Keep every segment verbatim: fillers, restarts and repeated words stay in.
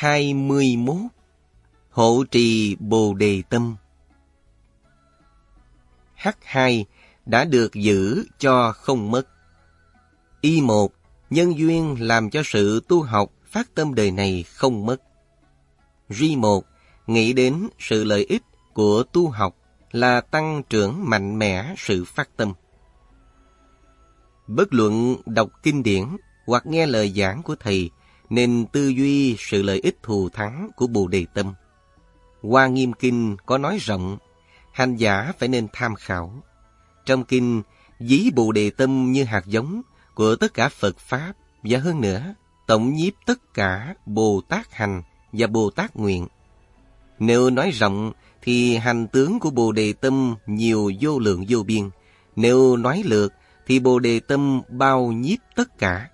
hai mươi mốt. Hộ trì Bồ Đề Tâm. H hai đã được giữ cho không mất. Y một, nhân duyên làm cho sự tu học phát tâm đời này không mất. G một, nghĩ đến sự lợi ích của tu học là tăng trưởng mạnh mẽ sự phát tâm. Bất luận đọc kinh điển hoặc nghe lời giảng của thầy, nên tư duy sự lợi ích thù thắng của Bồ Đề Tâm. Hoa Nghiêm Kinh có nói rộng, hành giả phải nên tham khảo. Trong kinh, ví Bồ Đề Tâm như hạt giống của tất cả Phật Pháp, và hơn nữa, tổng nhiếp tất cả Bồ Tát hành và Bồ Tát nguyện. Nếu nói rộng, thì hành tướng của Bồ Đề Tâm nhiều vô lượng vô biên. Nếu nói lược, thì Bồ Đề Tâm bao nhiếp tất cả.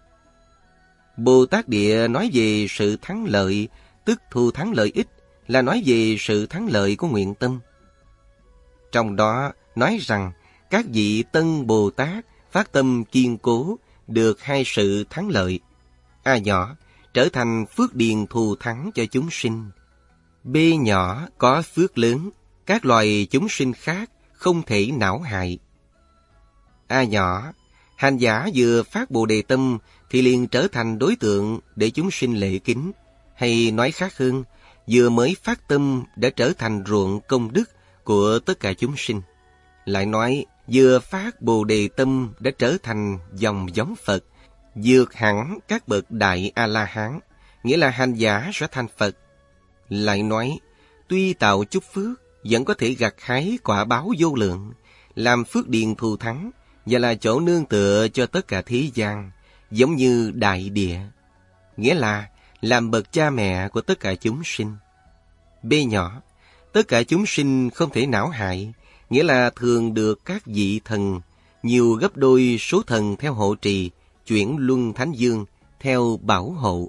Bồ Tát Địa nói về sự thắng lợi, tức thù thắng lợi ích, là nói về sự thắng lợi của nguyện tâm. Trong đó nói rằng, các vị tân Bồ Tát phát tâm kiên cố, được hai sự thắng lợi. A nhỏ, trở thành phước điền thù thắng cho chúng sinh. B nhỏ, có phước lớn, các loài chúng sinh khác không thể não hại. A nhỏ, hành giả vừa phát Bồ Đề Tâm thì liền trở thành đối tượng để chúng sinh lễ kính. Hay nói khác hơn, vừa mới phát tâm đã trở thành ruộng công đức của tất cả chúng sinh. Lại nói, vừa phát Bồ Đề Tâm đã trở thành dòng giống Phật, vượt hẳn các bậc Đại A-la-hán, nghĩa là hành giả sẽ thành Phật. Lại nói, tuy tạo chút phước, vẫn có thể gặt hái quả báo vô lượng, làm phước điền thù thắng, và là chỗ nương tựa cho tất cả thế gian, giống như đại địa, nghĩa là làm bậc cha mẹ của tất cả chúng sinh. B nhỏ, tất cả chúng sinh không thể não hại, nghĩa là thường được các vị thần, nhiều gấp đôi số thần theo hộ trì, chuyển luân thánh dương, theo bảo hộ.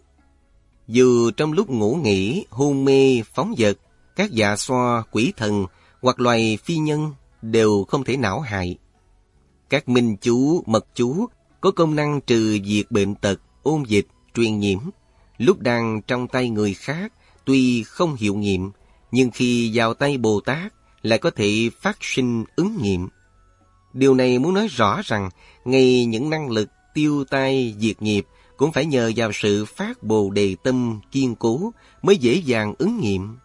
Dù trong lúc ngủ nghỉ, hôn mê, phóng dật, các dạ xoa, quỷ thần hoặc loài phi nhân đều không thể não hại. Các minh chú, mật chú có công năng trừ diệt bệnh tật, ôn dịch, truyền nhiễm. Lúc đang trong tay người khác, tuy không hiệu nghiệm, nhưng khi vào tay Bồ Tát lại có thể phát sinh ứng nghiệm. Điều này muốn nói rõ rằng, ngay những năng lực tiêu tai diệt nghiệp cũng phải nhờ vào sự phát Bồ Đề Tâm kiên cố mới dễ dàng ứng nghiệm.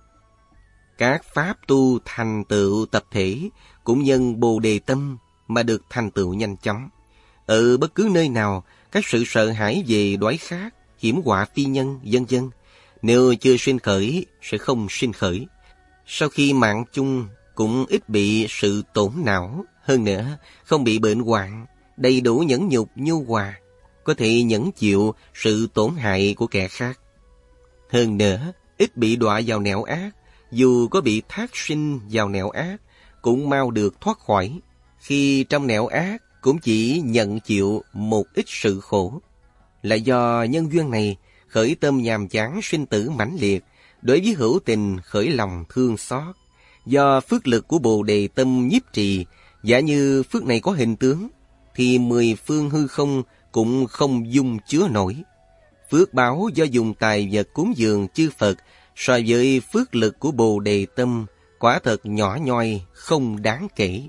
Các pháp tu thành tựu tập thể cũng nhân Bồ Đề Tâm mà được thành tựu nhanh chóng. Ở bất cứ nơi nào, các sự sợ hãi về đói khát, hiểm họa phi nhân, vân vân, nếu chưa sinh khởi sẽ không sinh khởi. Sau khi mạng chung cũng ít bị sự tổn não, hơn nữa không bị bệnh hoạn, đầy đủ nhẫn nhục nhu hòa, có thể nhẫn chịu sự tổn hại của kẻ khác. Hơn nữa, ít bị đọa vào nẻo ác, dù có bị thác sinh vào nẻo ác, cũng mau được thoát khỏi. Khi trong nẻo ác, cũng chỉ nhận chịu một ít sự khổ. Là do nhân duyên này, khởi tâm nhàm chán sinh tử mãnh liệt, đối với hữu tình khởi lòng thương xót. Do phước lực của Bồ Đề Tâm nhiếp trì, giả như phước này có hình tướng, thì mười phương hư không cũng không dung chứa nổi. Phước báo do dùng tài vật cúng dường chư Phật, so với phước lực của Bồ Đề Tâm, quả thật nhỏ nhoi, không đáng kể.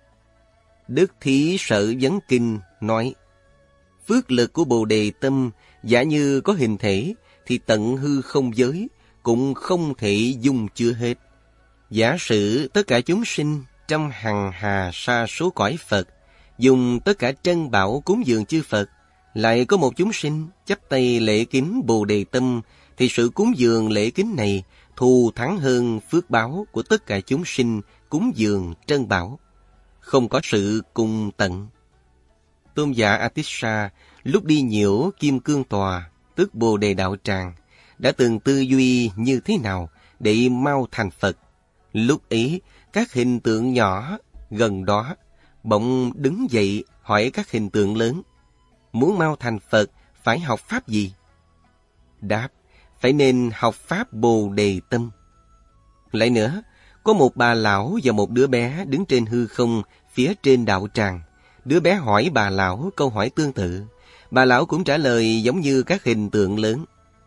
Đức Thí Sở Vấn Kinh nói, phước lực của Bồ Đề Tâm giả như có hình thể, thì tận hư không giới cũng không thể dung chứa hết. Giả sử tất cả chúng sinh trong hằng hà sa số cõi Phật, dùng tất cả trân bảo cúng dường chư Phật, lại có một chúng sinh chắp tay lễ kính Bồ Đề Tâm, thì sự cúng dường lễ kính này thù thắng hơn phước báo của tất cả chúng sinh cúng dường trân bảo, không có sự cùng tận. Tôn giả Atisha lúc đi nhiễu Kim Cương Tòa, tức Bồ Đề Đạo Tràng, đã từng tư duy như thế nào để mau thành Phật. Lúc ấy, các hình tượng nhỏ gần đó bỗng đứng dậy hỏi các hình tượng lớn, muốn mau thành Phật phải học pháp gì? Đáp, phải nên học pháp Bồ Đề Tâm. Lại nữa, có một bà lão và một đứa bé đứng trên hư không phía trên đạo tràng. Đứa bé hỏi bà lão câu hỏi tương tự. Bà lão cũng trả lời giống như các hình tượng lớn.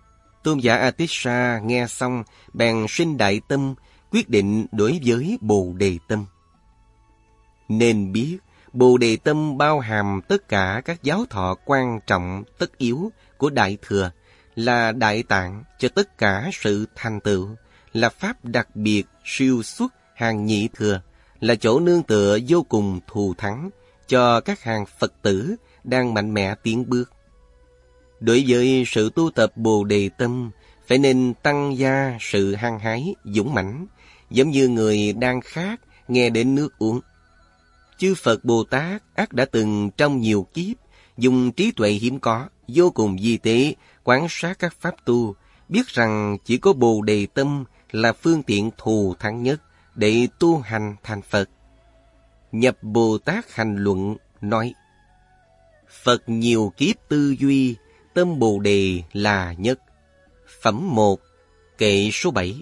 Tôn giả Atisha nghe xong, bèn sinh đại tâm, quyết định đối với Bồ Đề tâm. Nên biết, Bồ Đề tâm bao hàm tất cả các giáo thọ quan trọng tất yếu của Đại Thừa, là đại tạng cho tất cả sự thành tựu, là pháp đặc biệt siêu xuất hàng nhị thừa, là chỗ nương tựa vô cùng thù thắng cho các hàng Phật tử đang mạnh mẽ tiến bước. Đối với sự tu tập Bồ Đề tâm, phải nên tăng gia sự hăng hái, dũng mãnh, giống như người đang khát nghe đến nước uống. Chư Phật Bồ Tát ắt đã từng trong nhiều kiếp dùng trí tuệ hiếm có, vô cùng vi tế quan sát các pháp tu, biết rằng chỉ có Bồ Đề tâm là phương tiện thù thắng nhất để tu hành thành Phật. Nhập Bồ Tát Hành Luận nói: Phật nhiều kiếp tư duy, tâm Bồ Đề là nhất. Phẩm một, kệ số bảy.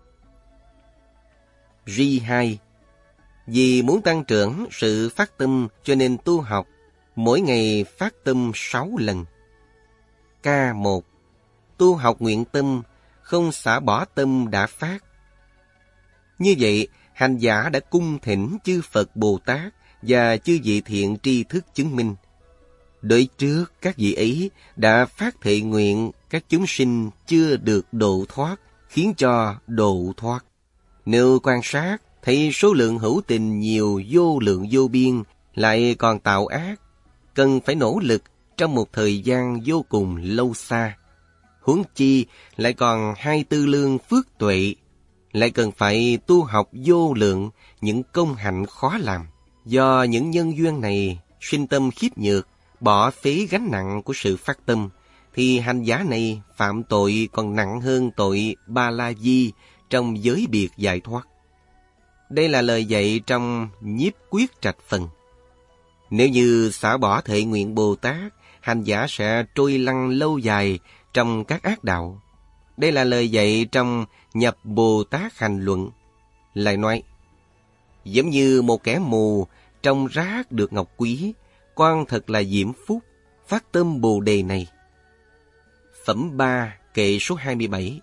Ri hai. Vì muốn tăng trưởng sự phát tâm cho nên tu học, mỗi ngày phát tâm sáu lần. K một. Tu học nguyện tâm, không xả bỏ tâm đã phát. Như vậy, hành giả đã cung thỉnh chư Phật Bồ Tát và chư vị thiện tri thức chứng minh. Đối trước các vị ấy đã phát thệ nguyện các chúng sinh chưa được độ thoát, khiến cho độ thoát. Nếu quan sát, thấy số lượng hữu tình nhiều vô lượng vô biên, lại còn tạo ác, cần phải nỗ lực trong một thời gian vô cùng lâu xa. Huống chi lại còn hai tư lương phước tuệ, lại cần phải tu học vô lượng những công hạnh khó làm. Do những nhân duyên này sinh tâm khiếp nhược, bỏ phế gánh nặng của sự phát tâm, thì hành giả này phạm tội còn nặng hơn tội Ba La Di trong giới biệt giải thoát. Đây là lời dạy trong Nhiếp Quyết Trạch Phần. Nếu như xả bỏ thệ nguyện Bồ Tát, hành giả sẽ trôi lăn lâu dài trong các ác đạo. Đây là lời dạy trong Nhập Bồ Tát Hành Luận. Lại nói, giống như một kẻ mù trong rác được ngọc quý, con thật là diễm phúc, phát tâm Bồ Đề này. Phẩm ba, kệ số hai mươi bảy.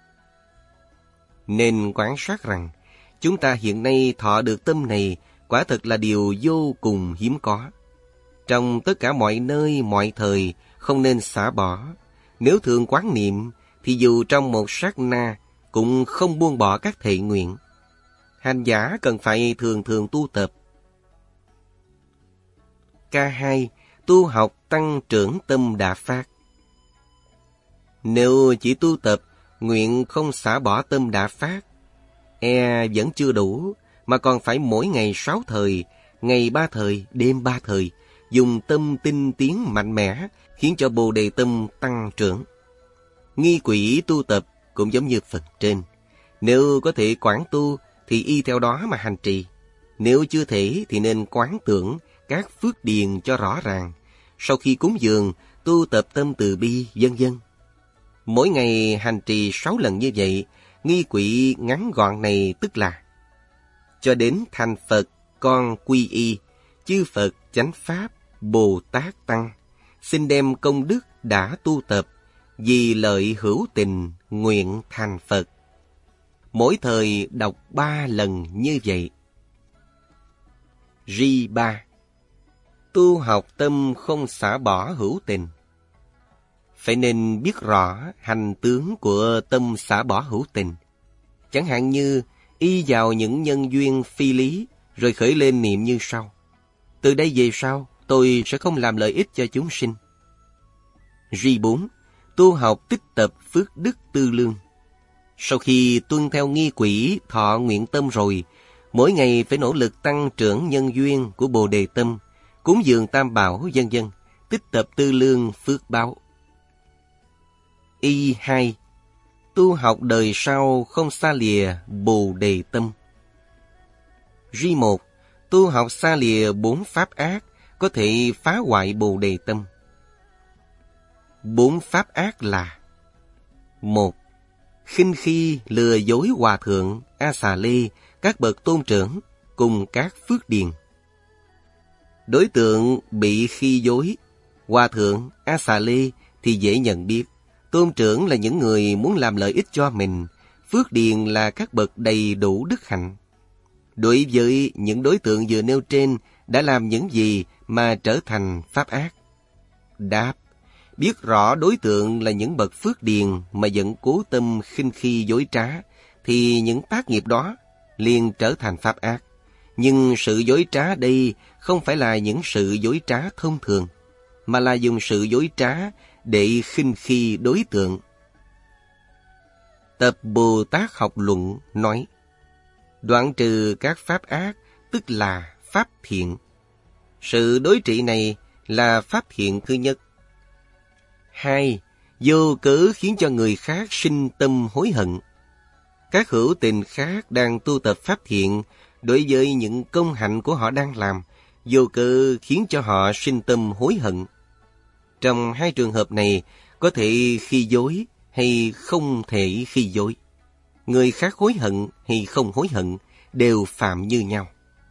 Nên quan sát rằng, chúng ta hiện nay thọ được tâm này quả thật là điều vô cùng hiếm có. Trong tất cả mọi nơi, mọi thời, không nên xả bỏ. Nếu thường quán niệm, thì dù trong một sát na, cũng không buông bỏ các thệ nguyện. Hành giả cần phải thường thường tu tập. K hai. Tu học tăng trưởng tâm đã phát. Nếu chỉ tu tập, nguyện không xả bỏ tâm đã phát, e vẫn chưa đủ, mà còn phải mỗi ngày sáu thời, ngày ba thời, đêm ba thời, dùng tâm tinh tiến mạnh mẽ, khiến cho Bồ Đề tâm tăng trưởng. Nghi quỷ tu tập cũng giống như phần trên. Nếu có thể quán tu, thì y theo đó mà hành trì. Nếu chưa thể, thì nên quán tưởng các phước điền cho rõ ràng. Sau khi cúng dường, tu tập tâm từ bi, vân vân. Mỗi ngày hành trì sáu lần như vậy, nghi quỷ ngắn gọn này tức là: cho đến thành Phật, con quy y, chư Phật chánh Pháp, Bồ Tát Tăng, xin đem công đức đã tu tập, vì lợi hữu tình, nguyện thành Phật. Mỗi thời đọc ba lần như vậy. Ri ba. Tu học tâm không xả bỏ hữu tình. Phải nên biết rõ hành tướng của tâm xả bỏ hữu tình. Chẳng hạn như y vào những nhân duyên phi lý, rồi khởi lên niệm như sau: từ đây về sau, tôi sẽ không làm lợi ích cho chúng sinh. Ri bốn. Tu học tích tập phước đức tư lương. Sau khi tuân theo nghi quỷ thọ nguyện tâm rồi, mỗi ngày phải nỗ lực tăng trưởng nhân duyên của Bồ Đề tâm, cúng dường tam bảo vân vân, tích tập tư lương phước báo. Y hai. Tu học đời sau không xa lìa Bồ Đề tâm. Ri một. Tu học xa lìa bốn pháp ác, có thể phá hoại Bồ Đề tâm. Bốn pháp ác là: một. Khinh khi lừa dối hòa thượng, A Xà Lê, các bậc tôn trưởng cùng các phước điền. Đối tượng bị khi dối, hòa thượng, A Xà Lê thì dễ nhận biết, Tôn trưởng là những người muốn làm lợi ích cho mình. Phước điền là các bậc đầy đủ đức hạnh. Đối với những đối tượng vừa nêu trên đã làm những gì mà trở thành pháp ác? Đáp: biết rõ đối tượng là những bậc phước điền mà vẫn cố tâm khinh khi dối trá, thì những tác nghiệp đó liền trở thành pháp ác. Nhưng sự dối trá đây không phải là những sự dối trá thông thường, mà là dùng sự dối trá để khinh khi đối tượng. Tập Bồ Tát Học Luận nói: đoạn trừ các pháp ác tức là pháp thiện. Sự đối trị này là pháp thiện thứ nhất. Hai, vô cớ khiến cho người khác sinh tâm hối hận. Các hữu tình khác đang tu tập pháp thiện, đối với những công hạnh của họ đang làm, vô cớ khiến cho họ sinh tâm hối hận. Trong hai trường hợp này, có thể khi dối hay không thể khi dối. Người khác hối hận hay không hối hận đều phạm như nhau.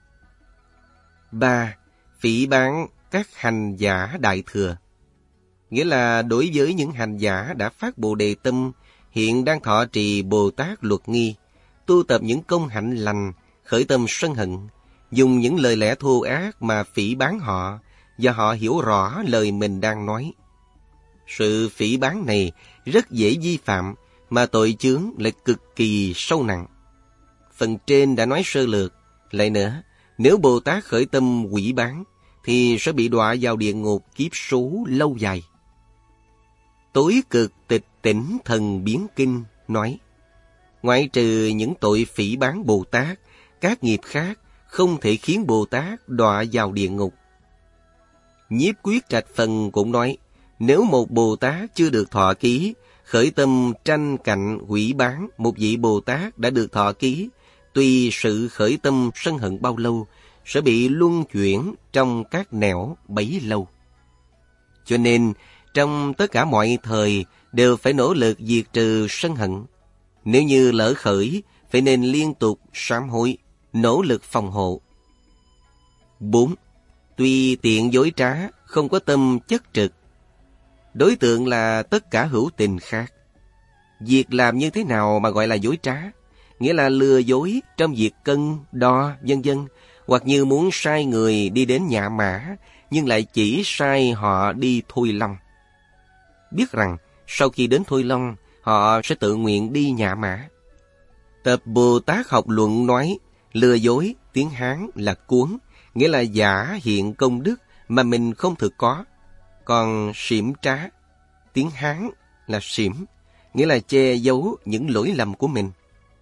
Ba, phỉ báng các hành giả đại thừa. Nghĩa là đối với những hành giả đã phát Bồ Đề tâm, hiện đang thọ trì Bồ Tát luật nghi, tu tập những công hạnh lành, khởi tâm sân hận, dùng những lời lẽ thô ác mà phỉ báng họ, và họ hiểu rõ lời mình đang nói. Sự phỉ báng này rất dễ vi phạm, mà tội chướng lại cực kỳ sâu nặng. Phần trên đã nói sơ lược. Lại nữa, nếu Bồ Tát khởi tâm quỷ báng, thì sẽ bị đọa vào địa ngục kiếp số lâu dài. Tối cực tịch tỉnh thần biến kinh nói: ngoại trừ những tội phỉ báng Bồ Tát, các nghiệp khác không thể khiến Bồ Tát đọa vào địa ngục. Nhiếp Quyết Trạch Phần cũng nói: nếu một Bồ Tát chưa được thọ ký, khởi tâm tranh cạnh hủy báng một vị Bồ Tát đã được thọ ký, tuy sự khởi tâm sân hận bao lâu, sẽ bị luân chuyển trong các nẻo bấy lâu. Cho nên, trong tất cả mọi thời đều phải nỗ lực diệt trừ sân hận. Nếu như lỡ khởi, phải nên liên tục sám hối, nỗ lực phòng hộ. Bốn, tuy tiện dối trá, không có tâm chất trực. Đối tượng là tất cả hữu tình khác. Việc làm như thế nào mà gọi là dối trá? Nghĩa là lừa dối trong việc cân, đo, vân vân, hoặc như muốn sai người đi đến Nhạ Mã, nhưng lại chỉ sai họ đi Thôi Long. Biết rằng sau khi đến Thôi Long, họ sẽ tự nguyện đi Nhạ Mã. Tập Bồ Tát Học Luận nói: lừa dối tiếng Hán là cuốn, nghĩa là giả hiện công đức mà mình không thực có. Còn xỉm trá tiếng Hán là xỉm, nghĩa là che giấu những lỗi lầm của mình.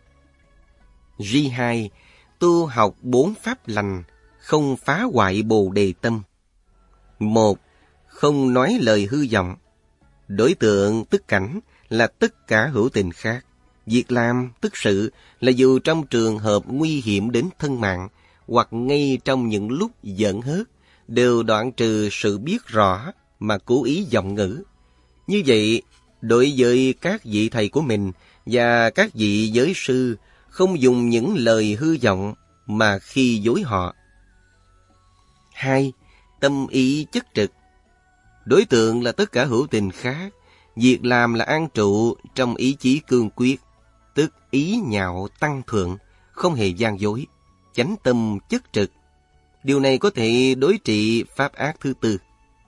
Ri hai, tu học bốn pháp lành, không phá hoại Bồ Đề tâm. Một, không nói lời hư vọng. Đối tượng tức cảnh là tất cả hữu tình khác. Việc làm tức sự là dù trong trường hợp nguy hiểm đến thân mạng, hoặc ngay trong những lúc giận hớt, đều đoạn trừ sự biết rõ mà cố ý vọng ngữ. Như vậy, đối với các vị thầy của mình và các vị giới sư, không dùng những lời hư vọng mà khi dối họ. Hai, tâm ý chất trực. Đối tượng là tất cả hữu tình khác. Việc làm là an trụ trong ý chí cương quyết, tức ý nhạo tăng thượng, không hề gian dối, chánh tâm chất trực. Điều này có thể đối trị pháp ác thứ tư.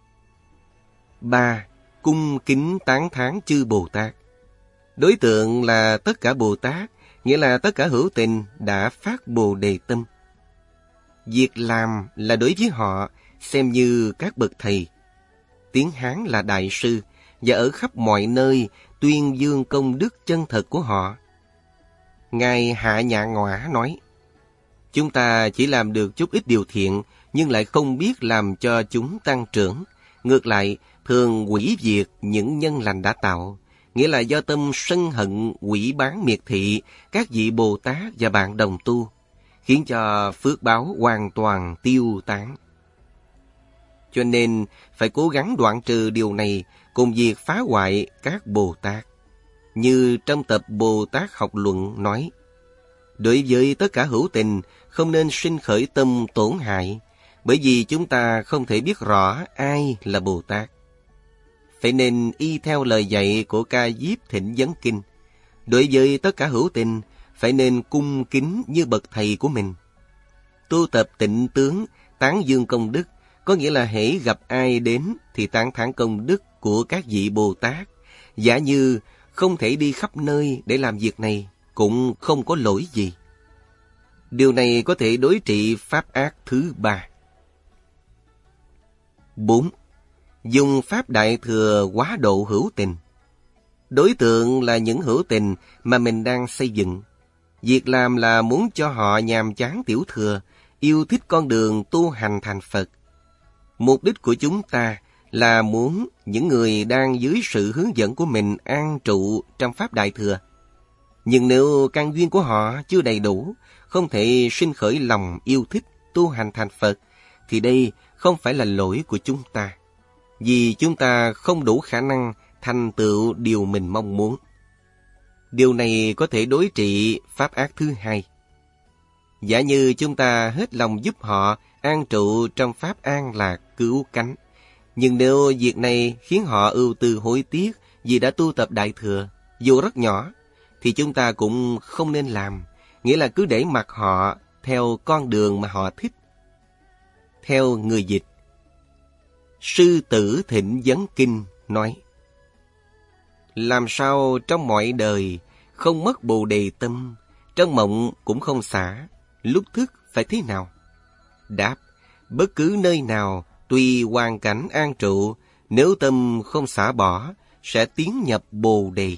Ba, cung kính tán thán chư Bồ Tát. Đối tượng là tất cả Bồ Tát, nghĩa là tất cả hữu tình đã phát Bồ Đề tâm. Việc làm là đối với họ xem như các bậc thầy. Tiếng Hán là đại sư, và ở khắp mọi nơi tuyên dương công đức chân thật của họ. Ngài Hạ Nhạ Ngõa nói: chúng ta chỉ làm được chút ít điều thiện, nhưng lại không biết làm cho chúng tăng trưởng. Ngược lại, thường hủy diệt những nhân lành đã tạo, nghĩa là do tâm sân hận, hủy báng miệt thị các vị Bồ Tát và bạn đồng tu, khiến cho phước báo hoàn toàn tiêu tán. Cho nên, phải cố gắng đoạn trừ điều này cùng việc phá hoại các Bồ Tát. Như trong tập Bồ Tát Học Luận nói: đối với tất cả hữu tình, không nên sinh khởi tâm tổn hại, bởi vì chúng ta không thể biết rõ ai là Bồ Tát. phải nên y theo lời dạy của Ca Diếp Thịnh Vấn Kinh. Đối với tất cả hữu tình, phải nên cung kính như bậc thầy của mình. Tu tập tịnh tướng, tán dương công đức, có nghĩa là hễ gặp ai đến thì tán thán công đức của các vị Bồ Tát. Giả như không thể đi khắp nơi để làm việc này, cũng không có lỗi gì. Điều này có thể đối trị pháp ác thứ ba. bốn. Dùng pháp đại thừa quá độ hữu tình. Đối tượng là những hữu tình mà mình đang xây dựng. Việc làm là muốn cho họ nhàm chán tiểu thừa, yêu thích con đường tu hành thành Phật. Mục đích của chúng ta là muốn những người đang dưới sự hướng dẫn của mình an trụ trong pháp đại thừa. Nhưng nếu căn duyên của họ chưa đầy đủ, không thể sinh khởi lòng yêu thích tu hành thành Phật, thì đây không phải là lỗi của chúng ta, vì chúng ta không đủ khả năng thành tựu điều mình mong muốn. Điều này có thể đối trị pháp ác thứ hai. Giả như chúng ta hết lòng giúp họ an trụ trong pháp an lạc cứu cánh, nhưng nếu việc này khiến họ ưu tư hối tiếc vì đã tu tập đại thừa, dù rất nhỏ, thì chúng ta cũng không nên làm, nghĩa là cứ để mặc họ theo con đường mà họ thích. Theo người dịch, Sư Tử Thịnh Vấn Kinh nói: làm sao trong mọi đời không mất Bồ Đề tâm, trong mộng cũng không xả, lúc thức phải thế nào? Đáp: bất cứ nơi nào tùy hoàn cảnh an trụ, nếu tâm không xả bỏ, sẽ tiến nhập Bồ Đề.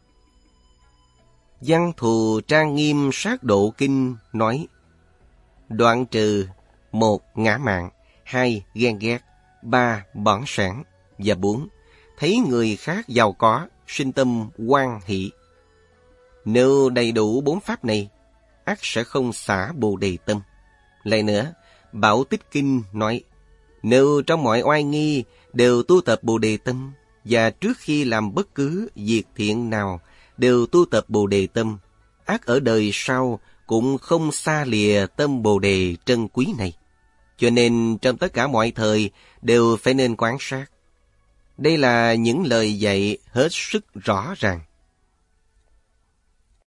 Văn Thù Trang Nghiêm Sát Độ Kinh nói: đoạn trừ: một. Ngã mạn, hai. Ghen ghét, ba. Bỏng sẻn, và bốn. Thấy người khác giàu có, sinh tâm hoan hỷ. Nếu đầy đủ bốn pháp này, ắt sẽ không xả Bồ Đề tâm. Lại nữa, Bảo Tích Kinh nói: nếu trong mọi oai nghi đều tu tập Bồ Đề tâm, và trước khi làm bất cứ việc thiện nào đều tu tập Bồ Đề tâm, ắt ở đời sau cũng không xa lìa tâm Bồ Đề trân quý này. Cho nên trong tất cả mọi thời đều phải nên quán sát. Đây là những lời dạy hết sức rõ ràng.